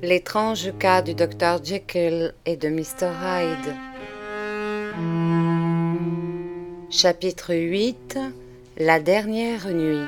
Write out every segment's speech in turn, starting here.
L'étrange cas du docteur Jekyll et de Mr. Hyde. Chapitre 8. La dernière nuit.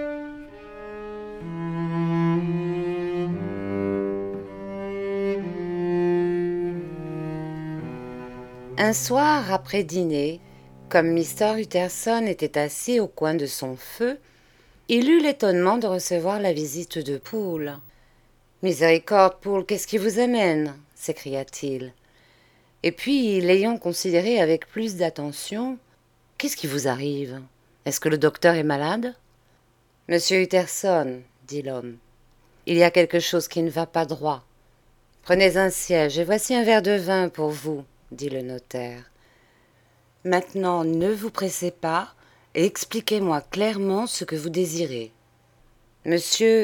Un soir après dîner, comme Mr. Utterson était assis au coin de son feu, il eut l'étonnement de recevoir la visite de Poole. « Miséricorde, Poole, qu'est-ce qui vous amène » s'écria-t-il. Et puis, l'ayant considéré avec plus d'attention, « Qu'est-ce qui vous arrive ? Est-ce que le docteur est malade ?»« Monsieur Utterson, » dit l'homme, « il y a quelque chose qui ne va pas droit. Prenez un siège et voici un verre de vin pour vous, » dit le notaire. « Maintenant, ne vous pressez pas et expliquez-moi clairement ce que vous désirez. »« Monsieur, »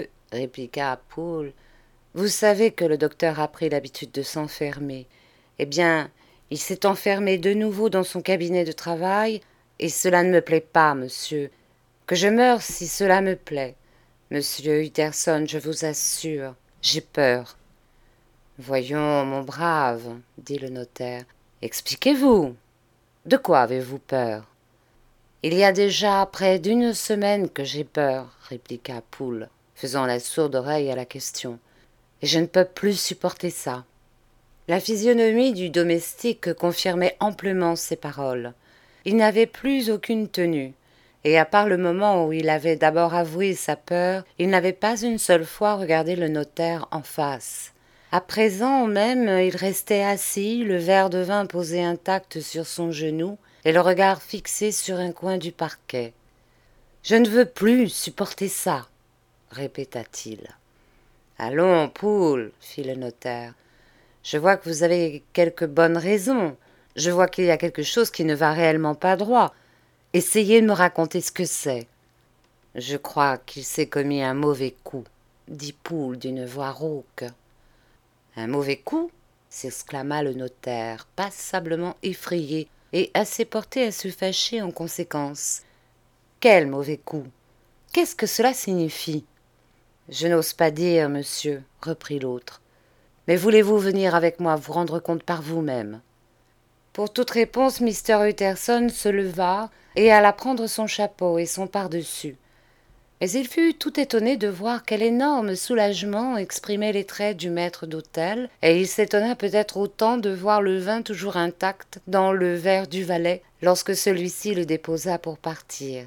répliqua Poole, « vous savez que le docteur a pris l'habitude de s'enfermer. Eh bien, il s'est enfermé de nouveau dans son cabinet de travail, et cela ne me plaît pas, monsieur. Que je meure si cela me plaît. Monsieur Utterson, je vous assure, j'ai peur. »« Voyons, mon brave, » dit le notaire, « expliquez-vous. De quoi avez-vous peur ?»« Il y a déjà près d'une semaine que j'ai peur, » répliqua Poole, faisant la sourde oreille à la question, « et je ne peux plus supporter ça. » La physionomie du domestique confirmait amplement ces paroles. Il n'avait plus aucune tenue, et à part le moment où il avait d'abord avoué sa peur, il n'avait pas une seule fois regardé le notaire en face. À présent même, il restait assis, le verre de vin posé intact sur son genou, et le regard fixé sur un coin du parquet. « Je ne veux plus supporter ça, » répéta-t-il. « Allons, Poole, » fit le notaire. « Je vois que vous avez quelques bonnes raisons. Je vois qu'il y a quelque chose qui ne va réellement pas droit. Essayez de me raconter ce que c'est. »« Je crois qu'il s'est commis un mauvais coup, » dit Poole d'une voix rauque. « Un mauvais coup ?» s'exclama le notaire, passablement effrayé et assez porté à se fâcher en conséquence. « Quel mauvais coup ? Qu'est-ce que cela signifie ?»« Je n'ose pas dire, monsieur, » reprit l'autre. « Mais voulez-vous venir avec moi vous rendre compte par vous-même ?» Pour toute réponse, Mr. Utterson se leva et alla prendre son chapeau et son pardessus. Mais il fut tout étonné de voir quel énorme soulagement exprimaient les traits du maître d'hôtel, et il s'étonna peut-être autant de voir le vin toujours intact dans le verre du valet lorsque celui-ci le déposa pour partir.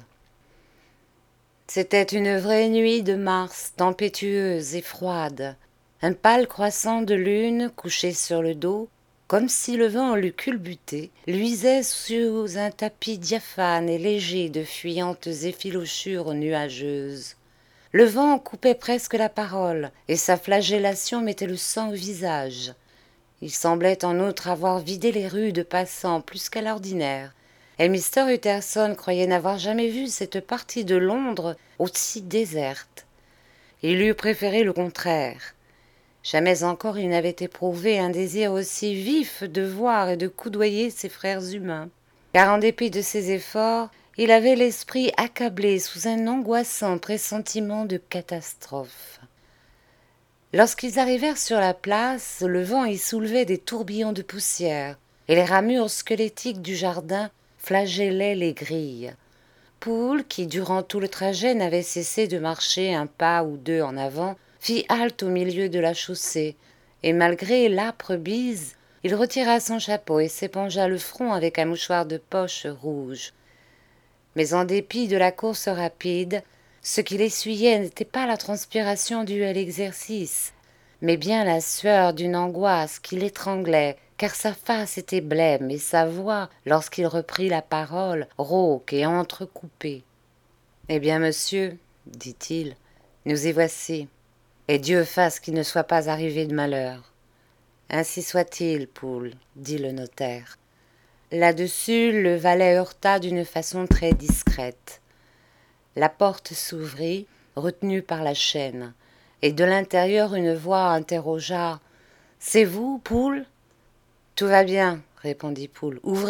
C'était une vraie nuit de mars, tempétueuse et froide. Un pâle croissant de lune, couché sur le dos, comme si le vent l'eût culbuté, luisait sous un tapis diaphane et léger de fuyantes effilochures nuageuses. Le vent coupait presque la parole, et sa flagellation mettait le sang au visage. Il semblait en outre avoir vidé les rues de passants plus qu'à l'ordinaire, et Mr. Utterson croyait n'avoir jamais vu cette partie de Londres aussi déserte. Il eût préféré le contraire. Jamais encore il n'avait éprouvé un désir aussi vif de voir et de coudoyer ses frères humains, car en dépit de ses efforts, il avait l'esprit accablé sous un angoissant pressentiment de catastrophe. Lorsqu'ils arrivèrent sur la place, le vent y soulevait des tourbillons de poussière, et les ramures squelettiques du jardin flagellaient les grilles. Poole, qui durant tout le trajet n'avait cessé de marcher un pas ou deux en avant, fit halte au milieu de la chaussée, et malgré l'âpre bise, il retira son chapeau et s'épongea le front avec un mouchoir de poche rouge. Mais en dépit de la course rapide, ce qu'il essuyait n'était pas la transpiration due à l'exercice, mais bien la sueur d'une angoisse qui l'étranglait, car sa face était blême et sa voix, lorsqu'il reprit la parole, rauque et entrecoupée. « Eh bien, monsieur, dit-il, nous y voici. Et Dieu fasse qu'il ne soit pas arrivé de malheur. »« Ainsi soit-il, Poole, » dit le notaire. Là-dessus, le valet heurta d'une façon très discrète. La porte s'ouvrit, retenue par la chaîne, et de l'intérieur une voix interrogea. « C'est vous, Poole ?»« Tout va bien, » répondit Poole. « Ouvrez !»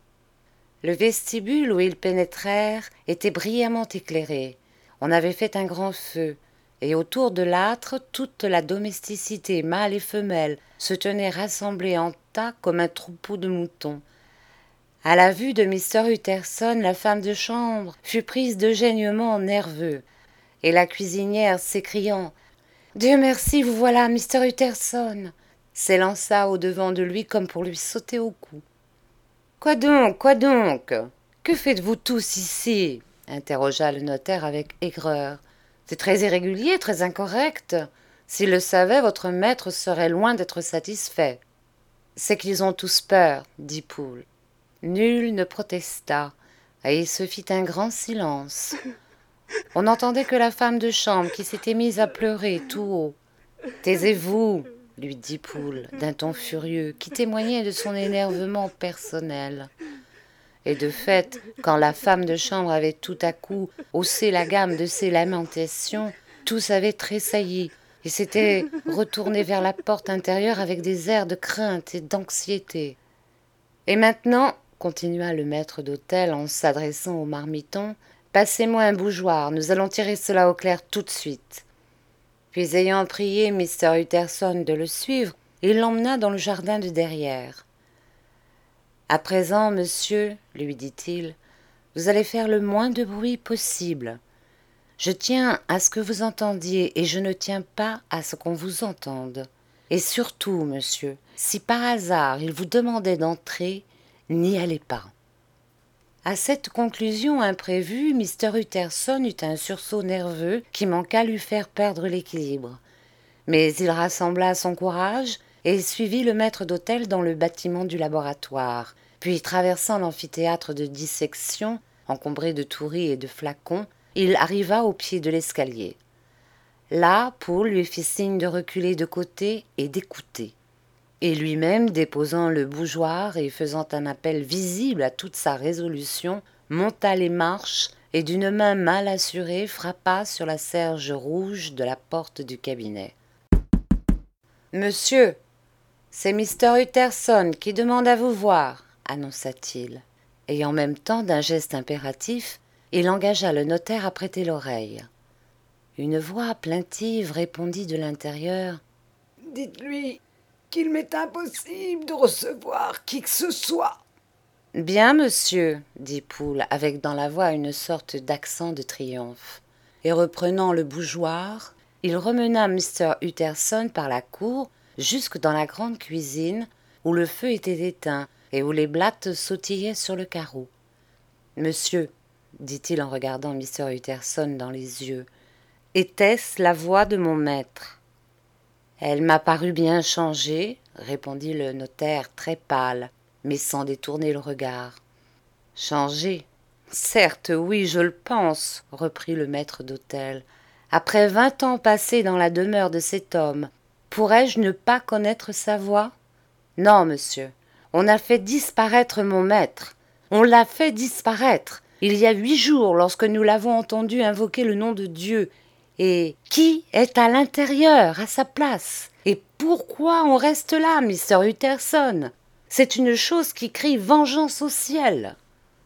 Le vestibule où ils pénétrèrent était brillamment éclairé. On avait fait un grand feu, et autour de l'âtre toute la domesticité mâle et femelle se tenait rassemblée en tas comme un troupeau de moutons. À la vue de Mr. Utterson, la femme de chambre fut prise de gênements nerveux, et la cuisinière s'écriant « Dieu merci, vous voilà, Mr. Utterson !» s'élança au-devant de lui comme pour lui sauter au cou. « Quoi donc, quoi donc? Que faites-vous tous ici ?» interrogea le notaire avec aigreur. « C'est très irrégulier, très incorrect. S'il le savait, votre maître serait loin d'être satisfait. »« C'est qu'ils ont tous peur, » dit Poole. Nul ne protesta, et il se fit un grand silence. On n'entendait que la femme de chambre qui s'était mise à pleurer tout haut. « Taisez-vous » lui dit Poole, d'un ton furieux, qui témoignait de son énervement personnel. Et de fait, quand la femme de chambre avait tout à coup haussé la gamme de ses lamentations, tous avaient tressailli et s'étaient retournés vers la porte intérieure avec des airs de crainte et d'anxiété. « Et maintenant, » continua le maître d'hôtel en s'adressant au marmiton, « passez-moi un bougeoir, nous allons tirer cela au clair tout de suite. » Puis ayant prié Mr. Utterson de le suivre, il l'emmena dans le jardin de derrière. « À présent, monsieur, lui dit-il, vous allez faire le moins de bruit possible. Je tiens à ce que vous entendiez et je ne tiens pas à ce qu'on vous entende. Et surtout, monsieur, si par hasard il vous demandait d'entrer, n'y allez pas. » À cette conclusion imprévue, Mr. Utterson eut un sursaut nerveux qui manqua lui faire perdre l'équilibre. Mais il rassembla son courage et suivit le maître d'hôtel dans le bâtiment du laboratoire. Puis, traversant l'amphithéâtre de dissection, encombré de touris et de flacons, il arriva au pied de l'escalier. Là, Poole lui fit signe de reculer de côté et d'écouter. Et lui-même, déposant le bougeoir et faisant un appel visible à toute sa résolution, monta les marches et d'une main mal assurée frappa sur la serge rouge de la porte du cabinet. « Monsieur, c'est Mr. Utterson qui demande à vous voir, » annonça-t-il. Et en même temps, d'un geste impératif, il engagea le notaire à prêter l'oreille. Une voix plaintive répondit de l'intérieur. « Dites-lui qu'il m'est impossible de recevoir qui que ce soit. »« Bien, monsieur, » dit Poole, avec dans la voix une sorte d'accent de triomphe. Et reprenant le bougeoir, il remena Mr. Utterson par la cour jusque dans la grande cuisine où le feu était éteint et où les blattes sautillaient sur le carreau. « Monsieur, » dit-il en regardant Mr. Utterson dans les yeux, « était-ce la voix de mon maître ?» « Elle m'a paru bien changée, » répondit le notaire très pâle, mais sans détourner le regard. « Changée ? Certes, oui, je le pense, » reprit le maître d'hôtel. « Après 20 ans passés dans la demeure de cet homme, pourrais-je ne pas connaître sa voix ? Non, monsieur, on a fait disparaître mon maître. On l'a fait disparaître. Il y a 8 jours, lorsque nous l'avons entendu invoquer le nom de Dieu. Et qui est à l'intérieur, à sa place? Et pourquoi on reste là, Mr. Utterson? C'est une chose qui crie vengeance au ciel. »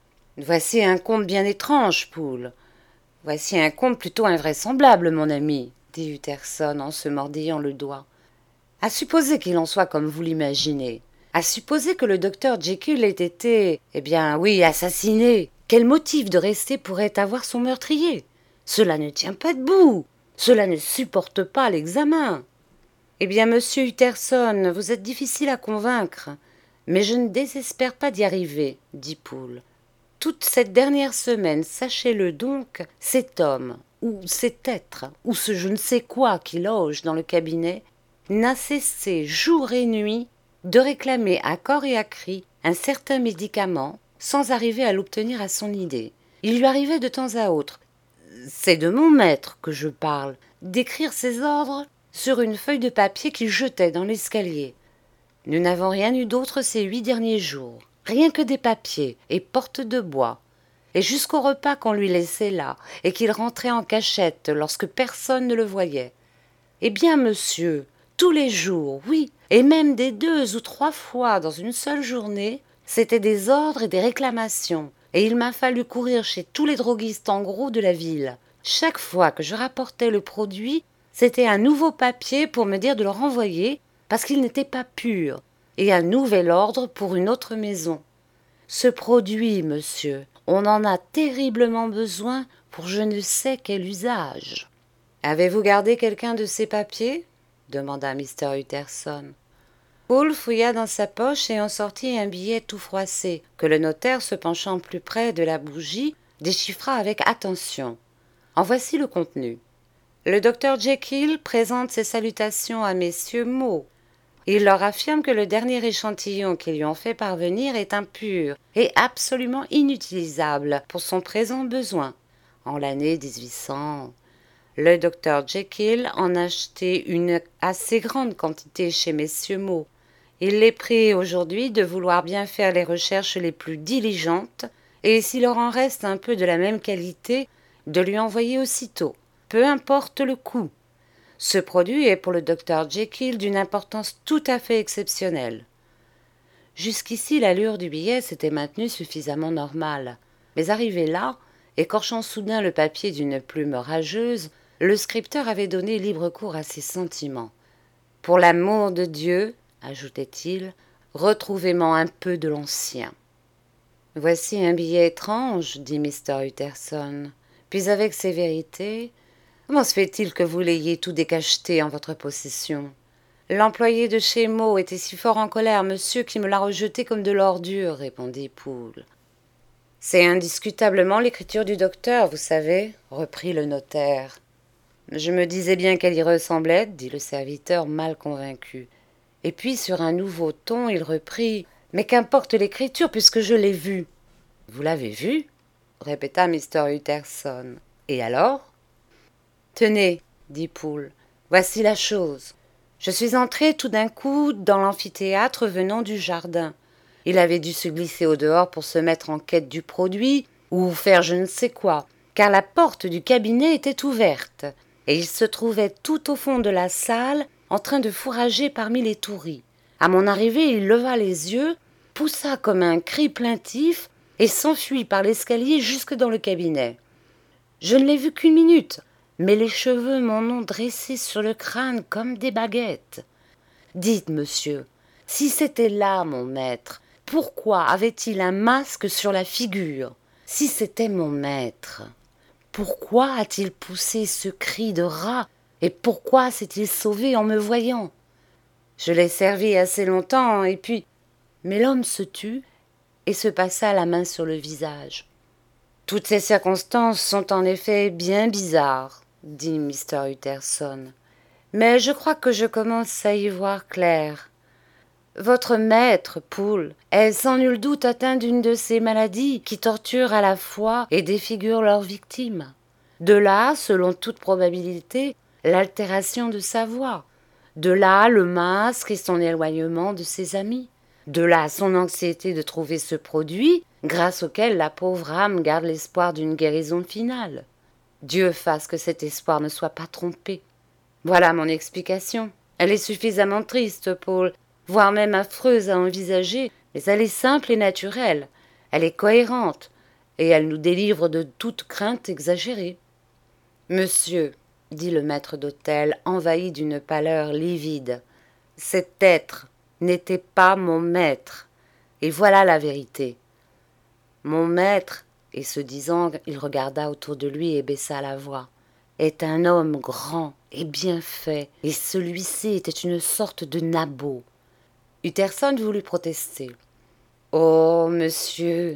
« Voici un conte bien étrange, Poole. Voici un conte plutôt invraisemblable, mon ami, » dit Utterson en se mordillant le doigt. « À supposer qu'il en soit comme vous l'imaginez, à supposer que le docteur Jekyll ait été, eh bien oui, assassiné, quel motif de rester pourrait avoir son meurtrier? Cela ne tient pas debout, cela ne supporte pas l'examen. »« Eh bien, monsieur Utterson, vous êtes difficile à convaincre, mais je ne désespère pas d'y arriver, » dit Poole. « Toute cette dernière semaine, sachez-le donc, cet homme, ou cet être, ou ce je ne sais quoi qui loge dans le cabinet, n'a cessé jour et nuit de réclamer à corps et à cri un certain médicament sans arriver à l'obtenir à son idée. Il lui arrivait de temps à autre, c'est de mon maître que je parle, d'écrire ses ordres sur une feuille de papier qu'il jetait dans l'escalier. Nous n'avons rien eu d'autre ces 8 derniers jours, rien que des papiers et portes de bois, et jusqu'au repas qu'on lui laissait là, et qu'il rentrait en cachette lorsque personne ne le voyait. Eh bien, monsieur, tous les jours, oui, et même des 2 ou 3 fois dans une seule journée, c'étaient des ordres et des réclamations, et il m'a fallu courir chez tous les droguistes en gros de la ville, Chaque fois que je rapportais le produit, c'était un nouveau papier pour me dire de le renvoyer parce qu'il n'était pas pur, et un nouvel ordre pour une autre maison. Ce produit, monsieur, on en a terriblement besoin pour je ne sais quel usage. Avez-vous gardé quelqu'un de ces papiers? Demanda Mr. Utterson. Poole fouilla dans sa poche et en sortit un billet tout froissé, que le notaire, se penchant plus près de la bougie, déchiffra avec attention. En voici le contenu. Le docteur Jekyll présente ses salutations à messieurs Moe. Il leur affirme que le dernier échantillon qu'ils lui ont fait parvenir est impur et absolument inutilisable pour son présent besoin. En l'année 1800, le docteur Jekyll en a acheté une assez grande quantité chez messieurs Moe. Il les prie aujourd'hui de vouloir bien faire les recherches les plus diligentes et s'il leur en reste un peu de la même qualité, de lui envoyer aussitôt, peu importe le coût. Ce produit est pour le docteur Jekyll d'une importance tout à fait exceptionnelle. Jusqu'ici, l'allure du billet s'était maintenue suffisamment normale, mais arrivé là, écorchant soudain le papier d'une plume rageuse, le scripteur avait donné libre cours à ses sentiments. « Pour l'amour de Dieu, ajoutait-il, retrouvez-moi un peu de l'ancien. » « Voici un billet étrange, dit Mr. Utterson. Puis avec sévérité, comment se fait-il que vous l'ayez tout décacheté en votre possession? L'employé de chez Moe était si fort en colère, monsieur, qui me l'a rejeté comme de l'ordure, répondit Poole. C'est indiscutablement l'écriture du docteur, vous savez, reprit le notaire. Je me disais bien qu'elle y ressemblait, dit le serviteur mal convaincu. Et puis, sur un nouveau ton, il reprit. Mais qu'importe l'écriture, puisque je l'ai vue. Vous l'avez vue? Répéta Mr. Utterson. Et alors? Tenez, dit Poole, voici la chose. Je suis entré tout d'un coup dans l'amphithéâtre venant du jardin. Il avait dû se glisser au dehors pour se mettre en quête du produit, ou faire je ne sais quoi, car la porte du cabinet était ouverte, et il se trouvait tout au fond de la salle, en train de fourrager parmi les touris. À mon arrivée, il leva les yeux, poussa comme un cri plaintif et s'enfuit par l'escalier jusque dans le cabinet. Je ne l'ai vu qu'une minute, mais les cheveux m'en ont dressé sur le crâne comme des baguettes. Dites, monsieur, si c'était là mon maître, pourquoi avait-il un masque sur la figure? Si c'était mon maître, pourquoi a-t-il poussé ce cri de rat et pourquoi s'est-il sauvé en me voyant? Je l'ai servi assez longtemps, et puis... Mais l'homme se tut et se passa la main sur le visage. Toutes ces circonstances sont en effet bien bizarres, dit Mr. Utterson. Mais je crois que je commence à y voir clair. Votre maître, Poole, est sans nul doute atteint d'une de ces maladies qui torturent à la fois et défigurent leurs victimes. De là, selon toute probabilité, l'altération de sa voix. De là, le masque et son éloignement de ses amis. De là, son anxiété de trouver ce produit, grâce auquel la pauvre âme garde l'espoir d'une guérison finale. Dieu fasse que cet espoir ne soit pas trompé. Voilà mon explication. Elle est suffisamment triste, Paul, voire même affreuse à envisager, mais elle est simple et naturelle. Elle est cohérente, et elle nous délivre de toute crainte exagérée. Monsieur, dit le maître d'hôtel, envahi d'une pâleur livide, cet être n'était pas mon maître, et voilà la vérité. Mon maître, et ce disant, il regarda autour de lui et baissa la voix, est un homme grand et bien fait, et celui-ci était une sorte de nabot. Utterson voulut protester. « Oh, monsieur !»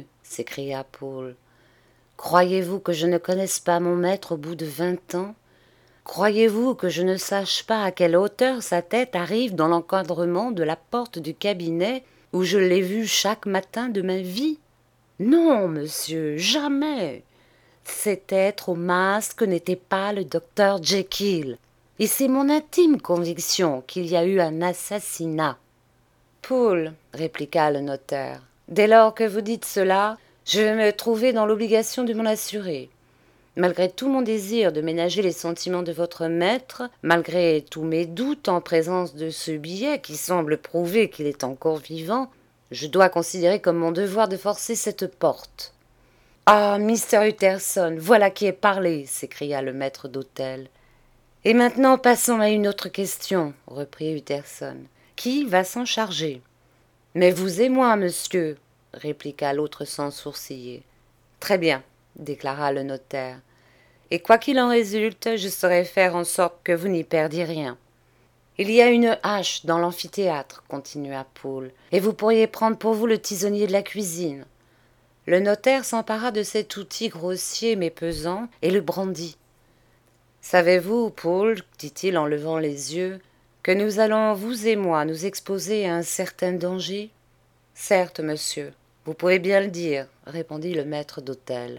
s'écria Poole. « Croyez-vous que je ne connaisse pas mon maître au bout de 20 ans? Croyez-vous que je ne sache pas à quelle hauteur sa tête arrive dans l'encadrement de la porte du cabinet où je l'ai vu chaque matin de ma vie? Non, monsieur, jamais. Cet être au masque n'était pas le docteur Jekyll, et c'est mon intime conviction qu'il y a eu un assassinat. Poole, répliqua le notaire, dès lors que vous dites cela, je vais me trouver dans l'obligation de m'en assurer. Malgré tout mon désir de ménager les sentiments de votre maître, malgré tous mes doutes en présence de ce billet qui semble prouver qu'il est encore vivant, je dois considérer comme mon devoir de forcer cette porte. Ah, Mr. Utterson, voilà qui est parlé, s'écria le maître d'hôtel. Et maintenant passons à une autre question, reprit Utterson. Qui va s'en charger? Mais vous et moi, monsieur, répliqua l'autre sans sourciller. Très bien, déclara le notaire. Et quoi qu'il en résulte, je saurai faire en sorte que vous n'y perdiez rien. Il y a une hache dans l'amphithéâtre, continua Poole, et vous pourriez prendre pour vous le tisonnier de la cuisine. Le notaire s'empara de cet outil grossier mais pesant et le brandit. Savez-vous, Poole, dit-il en levant les yeux, que nous allons, vous et moi, nous exposer à un certain danger? Certes, monsieur, vous pouvez bien le dire, répondit le maître d'hôtel.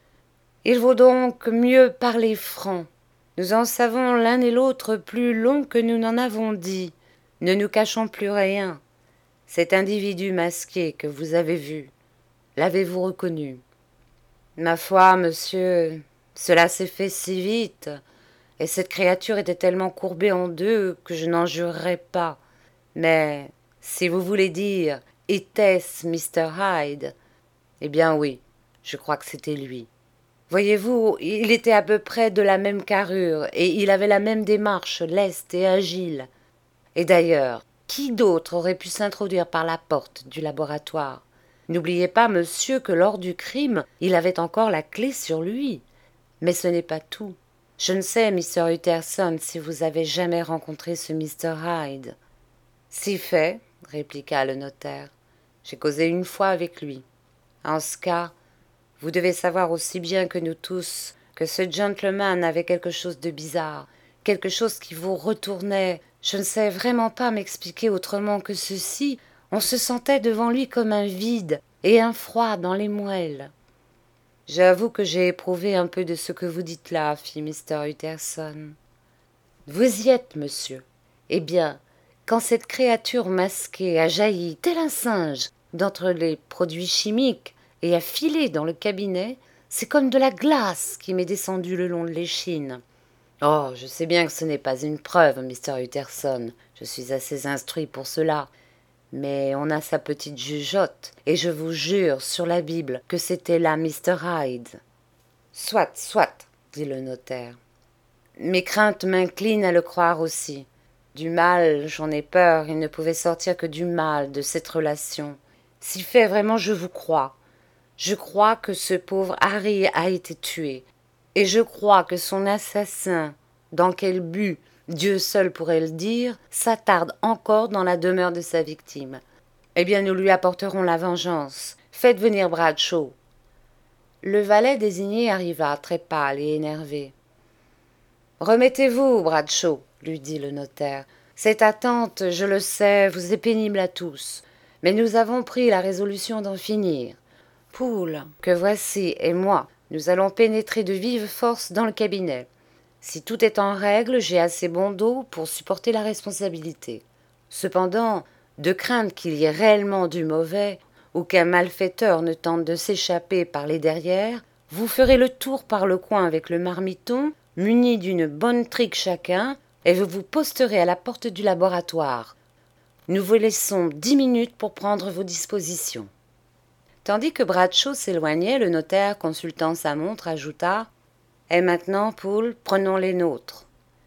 Il vaut donc mieux parler franc. Nous en savons l'un et l'autre plus long que nous n'en avons dit. Ne nous cachons plus rien. Cet individu masqué que vous avez vu, l'avez-vous reconnu? Ma foi, monsieur, cela s'est fait si vite, et cette créature était tellement courbée en deux que je n'en jurerais pas. Mais, si vous voulez dire, était-ce Mr. Hyde? Eh bien oui, je crois que c'était lui. Voyez-vous, il était à peu près de la même carrure, et il avait la même démarche leste et agile. Et d'ailleurs, qui d'autre aurait pu s'introduire par la porte du laboratoire? N'oubliez pas, monsieur, que lors du crime, il avait encore la clé sur lui. Mais ce n'est pas tout. Je ne sais, Mr. Utterson, si vous avez jamais rencontré ce Mr. Hyde. Si fait, répliqua le notaire. J'ai causé une fois avec lui. En ce cas, vous devez savoir aussi bien que nous tous que ce gentleman avait quelque chose de bizarre, quelque chose qui vous retournait. Je ne sais vraiment pas m'expliquer autrement que ceci. On se sentait devant lui comme un vide et un froid dans les moelles. J'avoue que j'ai éprouvé un peu de ce que vous dites là, fit Mr. Utterson. Vous y êtes, monsieur. Eh bien, quand cette créature masquée a jailli tel un singe d'entre les produits chimiques et a filé dans le cabinet, c'est comme de la glace qui m'est descendue le long de l'échine. Oh, je sais bien que ce n'est pas une preuve, Mr. Utterson, je suis assez instruit pour cela. Mais on a sa petite jugeote, et je vous jure sur la Bible que c'était là Mr. Hyde. Soit, dit le notaire. Mes craintes m'inclinent à le croire aussi. Du mal, j'en ai peur, il ne pouvait sortir que du mal de cette relation. Si fait, vraiment, je vous crois. Je crois que ce pauvre Harry a été tué, et je crois que son assassin, dans quel but, Dieu seul pourrait le dire, s'attarde encore dans la demeure de sa victime. Eh bien, nous lui apporterons la vengeance. Faites venir Bradshaw. Le valet désigné arriva, très pâle et énervé. Remettez-vous, Bradshaw, lui dit le notaire. Cette attente, je le sais, vous est pénible à tous, mais nous avons pris la résolution d'en finir. Poole, que voici, et moi, nous allons pénétrer de vive force dans le cabinet. Si tout est en règle, j'ai assez bon dos pour supporter la responsabilité. Cependant, de crainte qu'il y ait réellement du mauvais, ou qu'un malfaiteur ne tente de s'échapper par les derrières, vous ferez le tour par le coin avec le marmiton, muni d'une bonne trique chacun, et vous vous posterez à la porte du laboratoire. Nous vous laissons 10 minutes pour prendre vos dispositions. Tandis que Bradshaw s'éloignait, le notaire, consultant sa montre, ajouta « Et maintenant, Poole, prenons les nôtres. »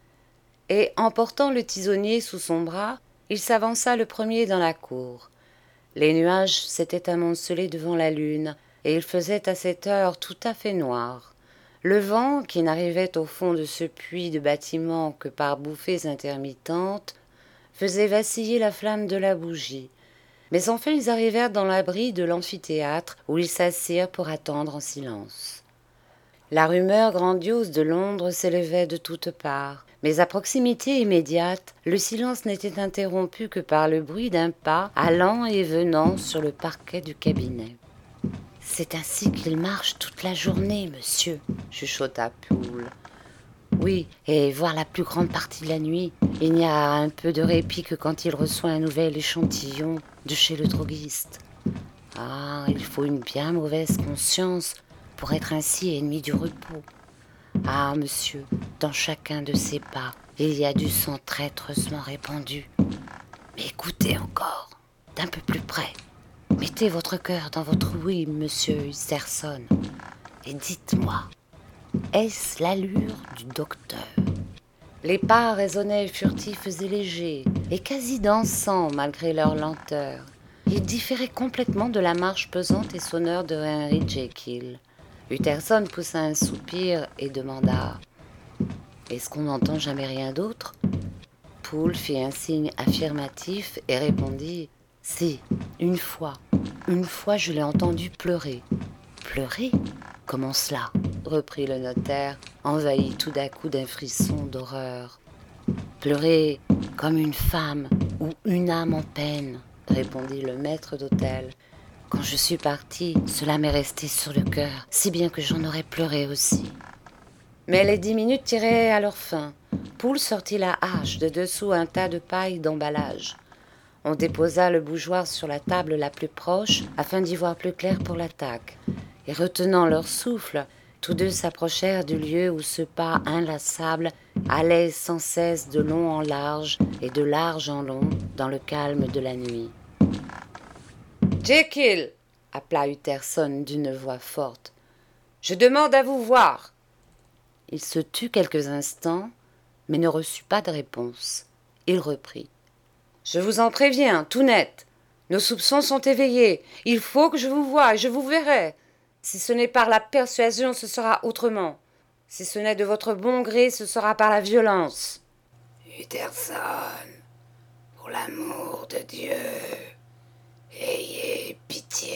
Et, emportant le tisonnier sous son bras, il s'avança le premier dans la cour. Les nuages s'étaient amoncelés devant la lune, et il faisait à cette heure tout à fait noir. Le vent, qui n'arrivait au fond de ce puits de bâtiment que par bouffées intermittentes, faisait vaciller la flamme de la bougie. Mais enfin ils arrivèrent dans l'abri de l'amphithéâtre, où ils s'assirent pour attendre en silence. La rumeur grandiose de Londres s'élevait de toutes parts, mais à proximité immédiate, le silence n'était interrompu que par le bruit d'un pas allant et venant sur le parquet du cabinet. « C'est ainsi qu'il marche toute la journée, monsieur, » chuchota Poole. « Oui, et voire la plus grande partie de la nuit. Il n'y a un peu de répit que quand il reçoit un nouvel échantillon de chez le droguiste. Ah, il faut une bien mauvaise conscience pour être ainsi ennemi du repos. Ah, monsieur, dans chacun de ces pas, il y a du sang traîtreusement répandu. Mais écoutez encore, d'un peu plus près. Mettez votre cœur dans votre ouïe, monsieur Utterson. Et dites-moi, est-ce l'allure du docteur ? Les pas résonnaient furtifs et légers, et quasi dansants malgré leur lenteur. Ils différaient complètement de la marche pesante et sonore de Henry Jekyll. Utterson poussa un soupir et demanda « Est-ce qu'on n'entend jamais rien d'autre ?» Poole fit un signe affirmatif et répondit « Si, une fois je l'ai entendu pleurer. »« Pleurer ? Comment cela ?» reprit le notaire, envahi tout d'un coup d'un frisson d'horreur. « Pleurer comme une femme ou une âme en peine, » répondit le maître d'hôtel. « Quand je suis parti, cela m'est resté sur le cœur, si bien que j'en aurais pleuré aussi. » Mais les 10 minutes tiraient à leur fin. Poole sortit la hache de dessous un tas de paille d'emballage. On déposa le bougeoir sur la table la plus proche afin d'y voir plus clair pour l'attaque. Et retenant leur souffle, tous deux s'approchèrent du lieu où ce pas inlassable allait sans cesse de long en large et de large en long dans le calme de la nuit. « Jekyll !» appela Utterson d'une voix forte. « Je demande à vous voir !» Il se tut quelques instants, mais ne reçut pas de réponse. Il reprit. « Je vous en préviens, tout net. Nos soupçons sont éveillés. Il faut que je vous voie et je vous verrai. Si ce n'est par la persuasion, ce sera autrement. Si ce n'est de votre bon gré, ce sera par la violence. »« Utterson, pour l'amour de Dieu, ayez pitié. »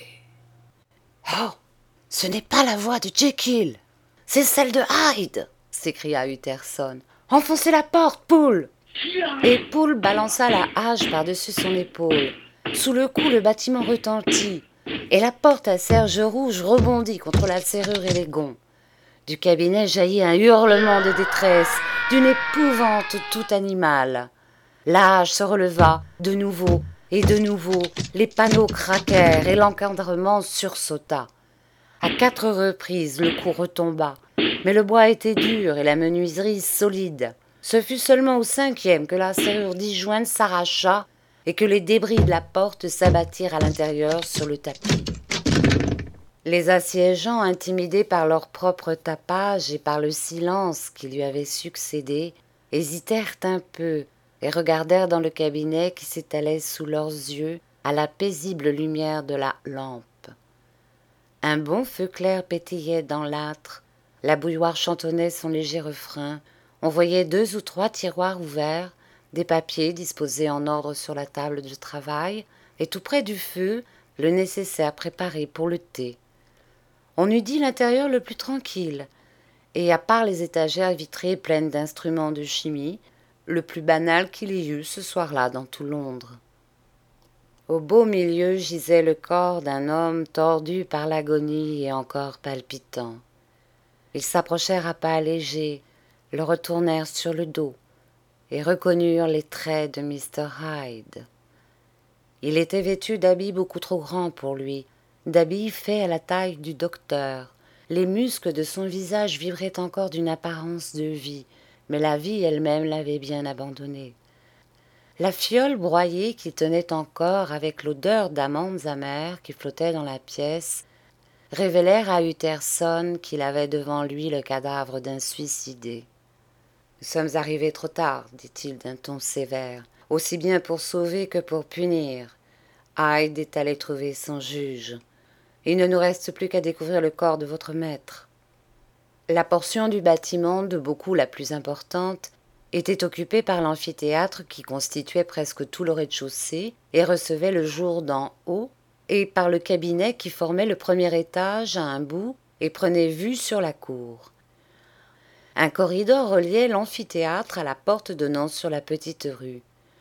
« Oh, ce n'est pas la voix de Jekyll, c'est celle de Hyde !» s'écria Utterson. « Enfoncez la porte, Poole !» Et Poole balança la hache par-dessus son épaule. Sous le coup, le bâtiment retentit, et la porte à serge rouge rebondit contre la serrure et les gonds. Du cabinet jaillit un hurlement de détresse, d'une épouvante tout animale. La hache se releva, de nouveau, et de nouveau, les panneaux craquèrent et l'encadrement sursauta. À 4 reprises, le coup retomba, mais le bois était dur et la menuiserie solide. Ce fut seulement au 5e que la serrure disjointe s'arracha et que les débris de la porte s'abattirent à l'intérieur sur le tapis. Les assiégeants, intimidés par leur propre tapage et par le silence qui lui avait succédé, hésitèrent un peu et regardèrent dans le cabinet qui s'étalait sous leurs yeux à la paisible lumière de la lampe. Un bon feu clair pétillait dans l'âtre, la bouilloire chantonnait son léger refrain, on voyait 2 ou 3 tiroirs ouverts, des papiers disposés en ordre sur la table de travail, et tout près du feu, le nécessaire préparé pour le thé. On eût dit l'intérieur le plus tranquille, et à part les étagères vitrées pleines d'instruments de chimie, le plus banal qu'il y eût ce soir-là dans tout Londres. Au beau milieu gisait le corps d'un homme tordu par l'agonie et encore palpitant. Ils s'approchèrent à pas légers, le retournèrent sur le dos et reconnurent les traits de Mr. Hyde. Il était vêtu d'habits beaucoup trop grands pour lui, d'habits faits à la taille du docteur. Les muscles de son visage vibraient encore d'une apparence de vie, mais la vie elle-même l'avait bien abandonné. La fiole broyée qu'il tenait encore avec l'odeur d'amandes amères qui flottait dans la pièce révélèrent à Utterson qu'il avait devant lui le cadavre d'un suicidé. « Nous sommes arrivés trop tard, dit-il d'un ton sévère, aussi bien pour sauver que pour punir. Hyde est allé trouver son juge. Il ne nous reste plus qu'à découvrir le corps de votre maître. » La portion du bâtiment, de beaucoup la plus importante, était occupée par l'amphithéâtre qui constituait presque tout le rez-de-chaussée et recevait le jour d'en haut, et par le cabinet qui formait le premier étage à un bout et prenait vue sur la cour. Un corridor reliait l'amphithéâtre à la porte donnant sur la petite rue.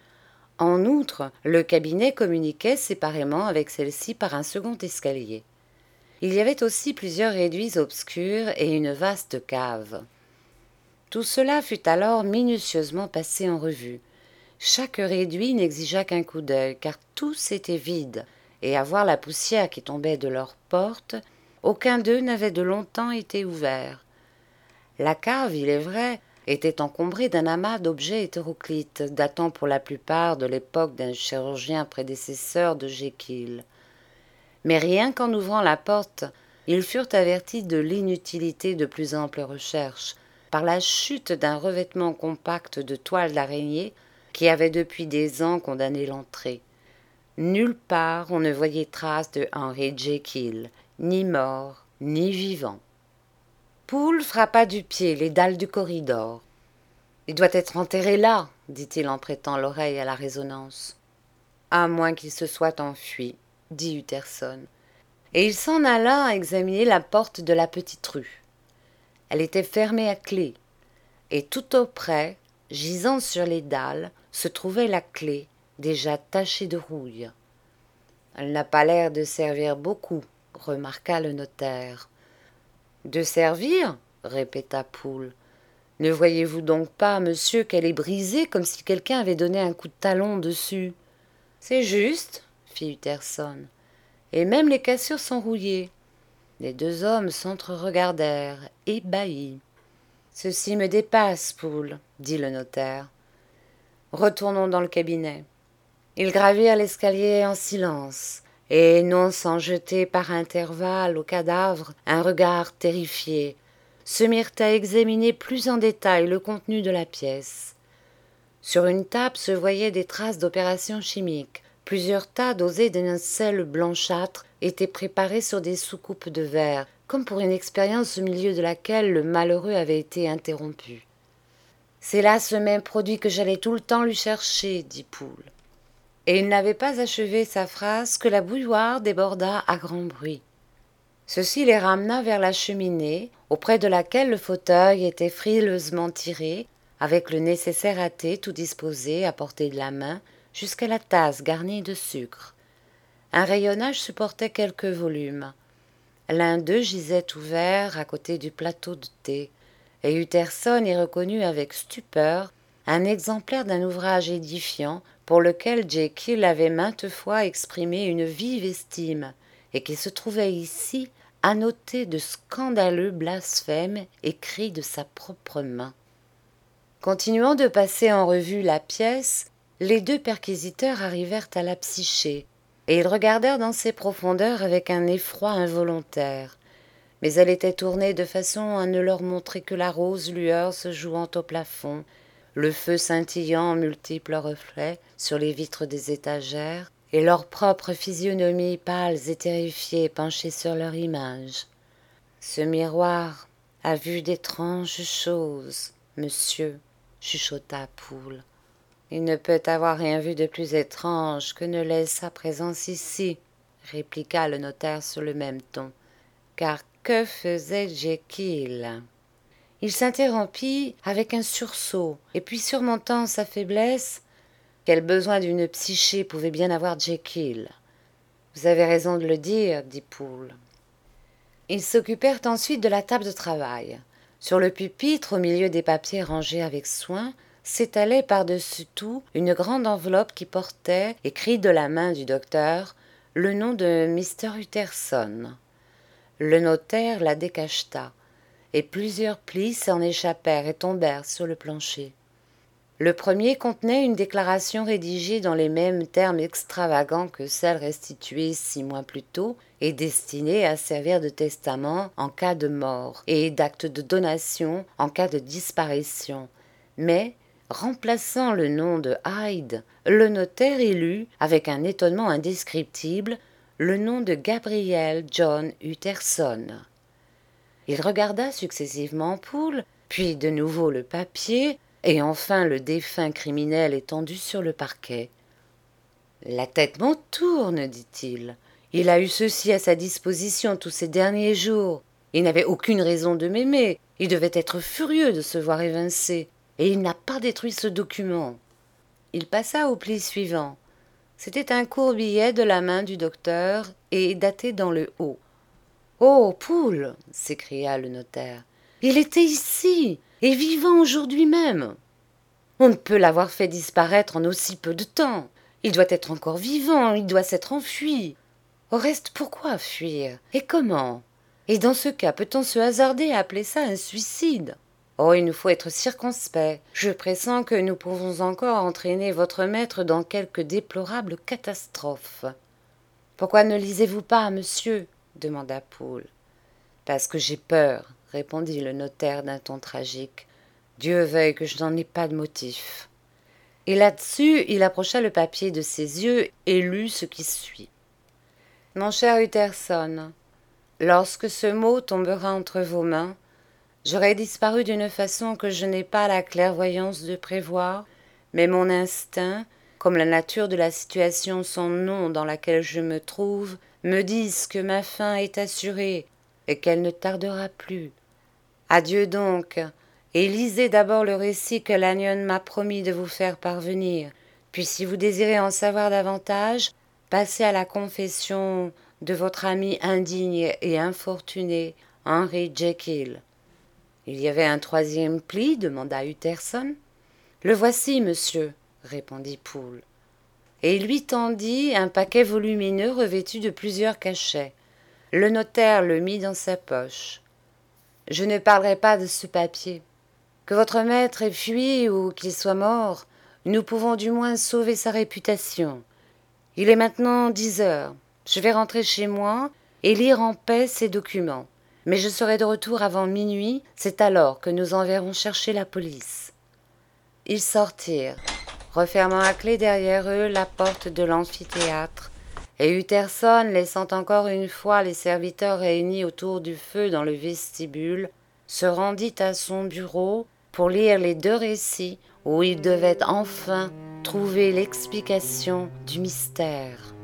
En outre, le cabinet communiquait séparément avec celle-ci par un second escalier. Il y avait aussi plusieurs réduits obscurs et une vaste cave. Tout cela fut alors minutieusement passé en revue. Chaque réduit n'exigea qu'un coup d'œil, car tous étaient vides, et à voir la poussière qui tombait de leurs portes, aucun d'eux n'avait de longtemps été ouvert. La cave, il est vrai, était encombrée d'un amas d'objets hétéroclites, datant pour la plupart de l'époque d'un chirurgien prédécesseur de Jekyll. Mais rien qu'en ouvrant la porte, ils furent avertis de l'inutilité de plus amples recherches par la chute d'un revêtement compact de toile d'araignée qui avait depuis des ans condamné l'entrée. Nulle part on ne voyait trace de Henry Jekyll, ni mort, ni vivant. Poole frappa du pied les dalles du corridor. « Il doit être enterré là, dit-il en prêtant l'oreille à la résonance. À moins qu'il se soit enfui, dit Utterson. Et il s'en alla examiner la porte de la petite rue. Elle était fermée à clé, et tout auprès, gisant sur les dalles, se trouvait la clé, déjà tachée de rouille. Elle n'a pas l'air de servir beaucoup, remarqua le notaire. De servir? Répéta Poole. Ne voyez-vous donc pas, monsieur, qu'elle est brisée comme si quelqu'un avait donné un coup de talon dessus? C'est juste, fit Utterson. Et même les cassures sont rouillées. Les deux hommes s'entre-regardèrent, ébahis. Ceci me dépasse, Poole, dit le notaire. Retournons dans le cabinet. Ils gravirent l'escalier en silence, et non sans jeter par intervalles au cadavre un regard terrifié, se mirent à examiner plus en détail le contenu de la pièce. Sur une table se voyaient des traces d'opérations chimiques. Plusieurs tas dosés d'une sel blanchâtre étaient préparés sur des soucoupes de verre, comme pour une expérience au milieu de laquelle le malheureux avait été interrompu. « C'est là ce même produit que j'allais tout le temps lui chercher, dit Poole. Et il n'avait pas achevé sa phrase que la bouilloire déborda à grand bruit. Ceci les ramena vers la cheminée, auprès de laquelle le fauteuil était frileusement tiré, avec le nécessaire à thé tout disposé à portée de la main, jusqu'à la tasse garnie de sucre. Un rayonnage supportait quelques volumes. L'un d'eux gisait ouvert à côté du plateau de thé, et Utterson y reconnut avec stupeur un exemplaire d'un ouvrage édifiant pour lequel Jekyll avait maintes fois exprimé une vive estime, et qui se trouvait ici annoté de scandaleux blasphèmes écrits de sa propre main. Continuant de passer en revue la pièce, les deux perquisiteurs arrivèrent à la psyché, et ils regardèrent dans ses profondeurs avec un effroi involontaire. Mais elle était tournée de façon à ne leur montrer que la rose lueur se jouant au plafond, le feu scintillant en multiples reflets sur les vitres des étagères, et leurs propres physionomies pâles et terrifiées penchées sur leur image. Ce miroir a vu d'étranges choses, monsieur, chuchota Poole. Il ne peut avoir rien vu de plus étrange que ne l'est sa présence ici, répliqua le notaire sur le même ton. Car que faisait Jekyll? Il s'interrompit avec un sursaut, et puis surmontant sa faiblesse, quel besoin d'une psyché pouvait bien avoir Jekyll? Vous avez raison de le dire, dit Poole. Ils s'occupèrent ensuite de la table de travail. Sur le pupitre, au milieu des papiers rangés avec soin, s'étalait par-dessus tout une grande enveloppe qui portait, écrit de la main du docteur, le nom de Mr. Utterson. Le notaire la décacheta, et plusieurs plis s'en échappèrent et tombèrent sur le plancher. Le premier contenait une déclaration rédigée dans les mêmes termes extravagants que celle restituée 6 mois plus tôt et destinée à servir de testament en cas de mort et d'acte de donation en cas de disparition. Mais, remplaçant le nom de Hyde, le notaire y lut, avec un étonnement indescriptible, le nom de Gabriel John Utterson. Il regarda successivement Poole, puis de nouveau le papier, et enfin le défunt criminel étendu sur le parquet. « La tête m'en tourne, dit-il. Il a eu ceci à sa disposition tous ces derniers jours. Il n'avait aucune raison de m'aimer. Il devait être furieux de se voir évincé. Et il n'a pas détruit ce document. » Il passa au pli suivant. C'était un court billet de la main du docteur et daté dans le haut. « Oh, Poole !» s'écria le notaire. « Il était ici, et vivant aujourd'hui même. On ne peut l'avoir fait disparaître en aussi peu de temps. Il doit être encore vivant, il doit s'être enfui. Au reste, pourquoi fuir? Et comment? Et dans ce cas, peut-on se hasarder à appeler ça un suicide? Oh, il nous faut être circonspect. Je pressens que nous pouvons encore entraîner votre maître dans quelque déplorable catastrophe. »« Pourquoi ne lisez-vous pas, monsieur ?» demanda Poole. Parce que j'ai peur, répondit le notaire d'un ton tragique. Dieu veuille que je n'en ai pas de motif. Et là-dessus, il approcha le papier de ses yeux et lut ce qui suit. Mon cher Utterson, lorsque ce mot tombera entre vos mains, j'aurai disparu d'une façon que je n'ai pas la clairvoyance de prévoir, mais mon instinct, comme la nature de la situation sans nom dans laquelle je me trouve, me disent que ma fin est assurée et qu'elle ne tardera plus. Adieu donc, et lisez d'abord le récit que Lanyon m'a promis de vous faire parvenir, puis si vous désirez en savoir davantage, passez à la confession de votre ami indigne et infortuné, Henry Jekyll. Il y avait un troisième pli, demanda Utterson. Le voici, monsieur, répondit Poole. Et il lui tendit un paquet volumineux revêtu de plusieurs cachets. Le notaire le mit dans sa poche. Je ne parlerai pas de ce papier. Que votre maître ait fui ou qu'il soit mort, nous pouvons du moins sauver sa réputation. Il est maintenant 10 heures. Je vais rentrer chez moi et lire en paix ces documents. Mais je serai de retour avant minuit, c'est alors que nous enverrons chercher la police. Ils sortirent, refermant à clé derrière eux la porte de l'amphithéâtre, et Utterson, laissant encore une fois les serviteurs réunis autour du feu dans le vestibule, se rendit à son bureau pour lire les 2 récits où il devait enfin trouver l'explication du mystère.